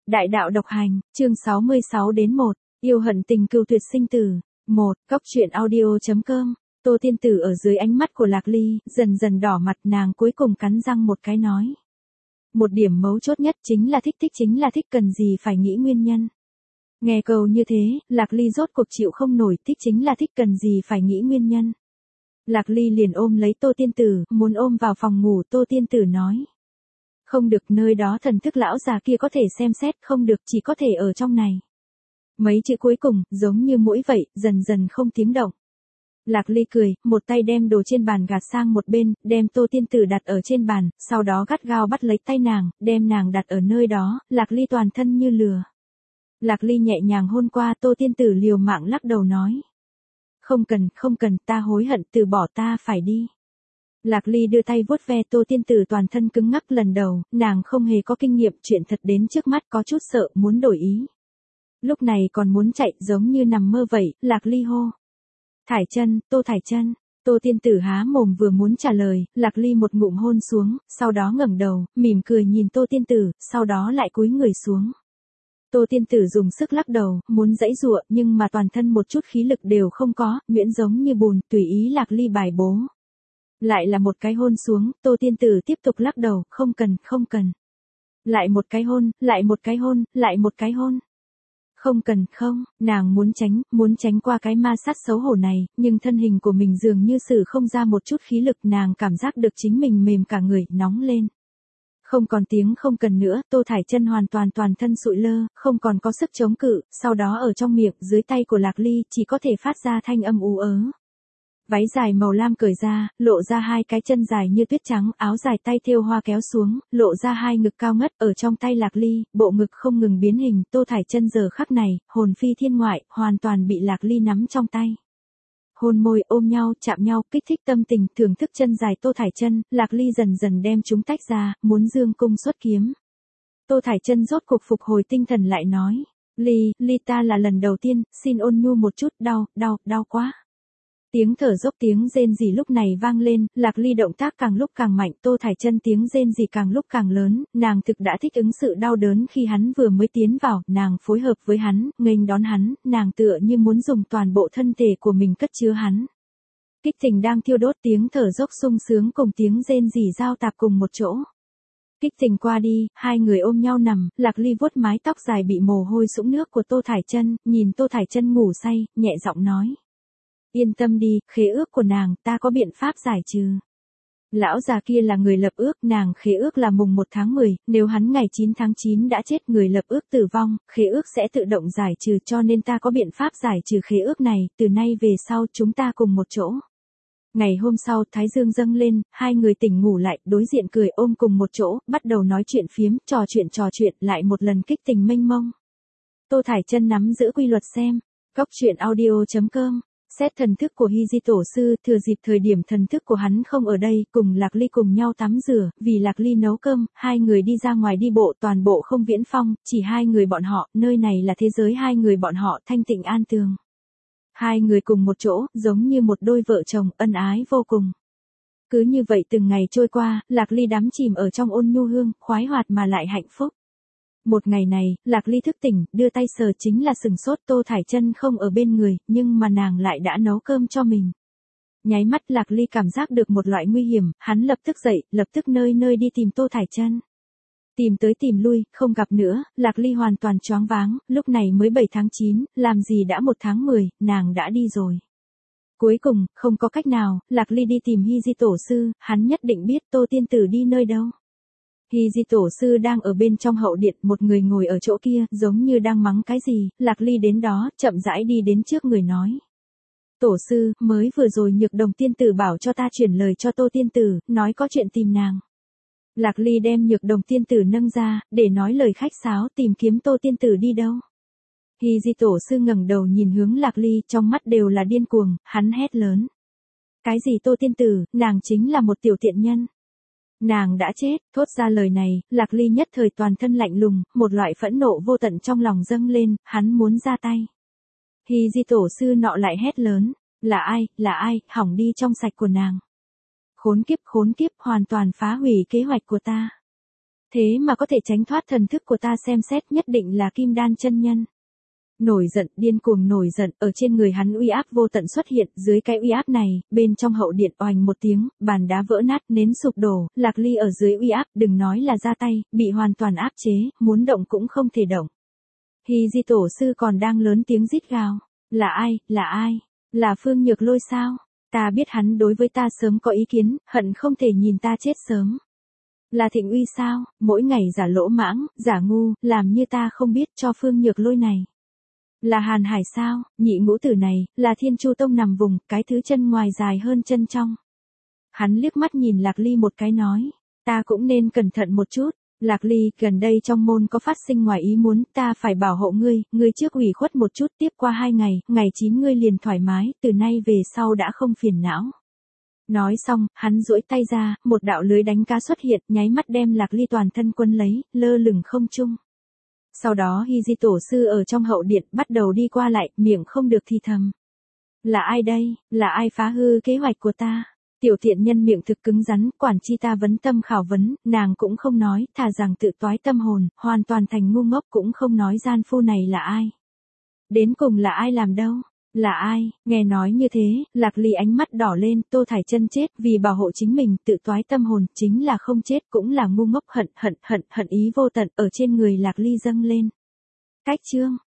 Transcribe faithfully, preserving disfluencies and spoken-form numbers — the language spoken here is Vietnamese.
Đại đạo độc hành, chương sáu mươi sáu đến một, yêu hận tình cừu tuyệt sinh tử. một. Cốc truyện audio.com. Tô Tiên Tử ở dưới ánh mắt của Lạc Ly, dần dần đỏ mặt, nàng cuối cùng cắn răng một cái nói. Một điểm mấu chốt nhất chính là thích thích chính là thích, cần gì phải nghĩ nguyên nhân. Nghe câu như thế, Lạc Ly rốt cuộc chịu không nổi, thích chính là thích, cần gì phải nghĩ nguyên nhân. Lạc Ly liền ôm lấy Tô Tiên Tử, muốn ôm vào phòng ngủ. Tô Tiên Tử nói. Không được, nơi đó thần thức lão già kia có thể xem xét, không được, chỉ có thể ở trong này. Mấy chữ cuối cùng, giống như mũi vậy, dần dần không tiếng động. Lạc Ly cười, một tay đem đồ trên bàn gạt sang một bên, đem Tô Tiên Tử đặt ở trên bàn, sau đó gắt gao bắt lấy tay nàng, đem nàng đặt ở nơi đó. Lạc Ly toàn thân như lừa. Lạc Ly nhẹ nhàng hôn qua. Tô Tiên Tử liều mạng lắc đầu nói. Không cần, không cần, ta hối hận, từ bỏ, ta phải đi. Lạc Ly đưa tay vuốt ve Tô Tiên Tử toàn thân cứng ngắc. Lần đầu, nàng không hề có kinh nghiệm, chuyện thật đến trước mắt có chút sợ, muốn đổi ý. Lúc này còn muốn chạy, giống như nằm mơ vậy. Lạc Ly hô. Thải Chân, Tô Thải Chân. Tô Tiên Tử há mồm vừa muốn trả lời, Lạc Ly một ngụm hôn xuống, sau đó ngẩng đầu, mỉm cười nhìn Tô Tiên Tử, sau đó lại cúi người xuống. Tô Tiên Tử dùng sức lắc đầu, muốn giãy giụa, nhưng mà toàn thân một chút khí lực đều không có, nhuyễn giống như bùn, tùy ý Lạc Ly bài bố. Lại là một cái hôn xuống, Tô Tiên Tử tiếp tục lắc đầu, không cần, không cần. Lại một cái hôn, lại một cái hôn, lại một cái hôn. Không cần, không, nàng muốn tránh, muốn tránh qua cái ma sát xấu hổ này, nhưng thân hình của mình dường như sử không ra một chút khí lực, nàng cảm giác được chính mình mềm cả người, nóng lên. Không còn tiếng không cần nữa, Tô Thải Chân hoàn toàn toàn thân sụi lơ, không còn có sức chống cự, sau đó ở trong miệng, dưới tay của Lạc Ly, chỉ có thể phát ra thanh âm ú ớ. Váy dài màu lam cởi ra, lộ ra hai cái chân dài như tuyết trắng, áo dài tay thêu hoa kéo xuống, lộ ra hai ngực cao ngất, ở trong tay Lạc Ly, bộ ngực không ngừng biến hình. Tô Thải Chân giờ khắc này, hồn phi thiên ngoại, hoàn toàn bị Lạc Ly nắm trong tay. Hôn môi, ôm nhau, chạm nhau, kích thích tâm tình, thưởng thức chân dài Tô Thải Chân. Lạc Ly dần dần đem chúng tách ra, muốn dương cung xuất kiếm. Tô Thải Chân rốt cuộc phục hồi tinh thần lại nói, Ly, Ly ta là lần đầu tiên, xin ôn nhu một chút, đau, đau, đau quá. Tiếng thở dốc, tiếng rên rỉ lúc này vang lên, Lạc Ly động tác càng lúc càng mạnh, Tô Thải Chân tiếng rên rỉ càng lúc càng lớn, nàng thực đã thích ứng sự đau đớn khi hắn vừa mới tiến vào, nàng phối hợp với hắn, nghênh đón hắn, nàng tựa như muốn dùng toàn bộ thân thể của mình cất chứa hắn. Kích tình đang thiêu đốt, tiếng thở dốc sung sướng cùng tiếng rên rỉ giao tạp cùng một chỗ. Kích tình qua đi, hai người ôm nhau nằm, Lạc Ly vuốt mái tóc dài bị mồ hôi sũng nước của Tô Thải Chân, nhìn Tô Thải Chân ngủ say, nhẹ giọng nói. Yên tâm đi, khế ước của nàng, ta có biện pháp giải trừ. Lão già kia là người lập ước, nàng khế ước là mùng một tháng mười, nếu hắn ngày chín tháng chín đã chết, người lập ước tử vong, khế ước sẽ tự động giải trừ, cho nên ta có biện pháp giải trừ khế ước này, từ nay về sau chúng ta cùng một chỗ. Ngày hôm sau, Thái Dương dâng lên, hai người tỉnh ngủ lại, đối diện cười ôm cùng một chỗ, bắt đầu nói chuyện phiếm, trò chuyện trò chuyện, lại một lần kích tình mênh mông. Tô Thải Chân nắm giữ quy luật xem. Cốc truyện audio.com. Xét thần thức của Hy Di Tổ sư, thừa dịp thời điểm thần thức của hắn không ở đây, cùng Lạc Ly cùng nhau tắm rửa, vì Lạc Ly nấu cơm, hai người đi ra ngoài đi bộ, toàn bộ không viễn phong, chỉ hai người bọn họ, nơi này là thế giới hai người bọn họ, thanh tịnh an tường. Hai người cùng một chỗ, giống như một đôi vợ chồng, ân ái vô cùng. Cứ như vậy từng ngày trôi qua, Lạc Ly đắm chìm ở trong ôn nhu hương, khoái hoạt mà lại hạnh phúc. Một ngày này, Lạc Ly thức tỉnh, đưa tay sờ chính là sừng sốt, Tô Thải Chân không ở bên người, nhưng mà nàng lại đã nấu cơm cho mình. Nháy mắt Lạc Ly cảm giác được một loại nguy hiểm, hắn lập tức dậy, lập tức nơi nơi đi tìm Tô Thải Chân. Tìm tới tìm lui, không gặp nữa, Lạc Ly hoàn toàn choáng váng, lúc này mới bảy tháng chín, làm gì đã một tháng mười, nàng đã đi rồi. Cuối cùng, không có cách nào, Lạc Ly đi tìm Hy Di Tổ sư, hắn nhất định biết Tô Tiên Tử đi nơi đâu. Hy Di Tổ sư đang ở bên trong hậu điện, một người ngồi ở chỗ kia, giống như đang mắng cái gì, Lạc Ly đến đó, chậm rãi đi đến trước người nói. Tổ sư, mới vừa rồi Nhược Đồng tiên tử bảo cho ta chuyển lời cho Tô Tiên Tử, nói có chuyện tìm nàng. Lạc Ly đem Nhược Đồng tiên tử nâng ra, để nói lời khách sáo tìm kiếm Tô Tiên Tử đi đâu. Hy Di Tổ sư ngẩng đầu nhìn hướng Lạc Ly, trong mắt đều là điên cuồng, hắn hét lớn. Cái gì Tô Tiên Tử, nàng chính là một tiểu tiện nhân. Nàng đã chết, thốt ra lời này, Lạc Ly nhất thời toàn thân lạnh lùng, một loại phẫn nộ vô tận trong lòng dâng lên, hắn muốn ra tay. Hy Di Tổ sư nọ lại hét lớn, là ai, là ai, hỏng đi trong sạch của nàng. Khốn kiếp, khốn kiếp, hoàn toàn phá hủy kế hoạch của ta. Thế mà có thể tránh thoát thần thức của ta xem xét nhất định là Kim Đan chân nhân. Nổi giận, điên cuồng nổi giận, ở trên người hắn uy áp vô tận xuất hiện, dưới cái uy áp này, bên trong hậu điện oành một tiếng, bàn đá vỡ nát, nến sụp đổ, Lạc Ly ở dưới uy áp, đừng nói là ra tay, bị hoàn toàn áp chế, muốn động cũng không thể động. Hy Di tổ sư còn đang lớn tiếng rít gào, là ai, là ai, là Phương Nhược Lôi sao? Ta biết hắn đối với ta sớm có ý kiến, hận không thể nhìn ta chết sớm. Là Thịnh Uy sao, mỗi ngày giả lỗ mãng, giả ngu, làm như ta không biết cho Phương Nhược Lôi này. Là Hàn Hải sao, nhị ngũ tử này, là Thiên Chu Tông nằm vùng, cái thứ chân ngoài dài hơn chân trong. Hắn liếc mắt nhìn Lạc Ly một cái nói, ta cũng nên cẩn thận một chút. Lạc Ly, gần đây trong môn có phát sinh ngoài ý muốn, ta phải bảo hộ ngươi, ngươi trước ủy khuất một chút, tiếp qua hai ngày, ngày chín ngươi liền thoải mái, từ nay về sau đã không phiền não. Nói xong, hắn duỗi tay ra, một đạo lưới đánh cá xuất hiện, nháy mắt đem Lạc Ly toàn thân quân lấy, lơ lửng không trung. Sau đó Hy Di tổ sư ở trong hậu điện bắt đầu đi qua lại, miệng không được thì thầm. Là ai đây, là ai phá hư kế hoạch của ta? Tiểu thiện nhân miệng thực cứng rắn, quản chi ta vấn tâm khảo vấn, nàng cũng không nói, thà rằng tự toái tâm hồn, hoàn toàn thành ngu ngốc cũng không nói gian phu này là ai. Đến cùng là ai làm đâu? Là ai? Nghe nói như thế, Lạc Ly ánh mắt đỏ lên, Tô Thải Chân chết vì bảo hộ chính mình, tự toái tâm hồn, chính là không chết cũng là ngu ngốc, hận hận hận hận ý vô tận ở trên người Lạc Ly dâng lên. Cách chương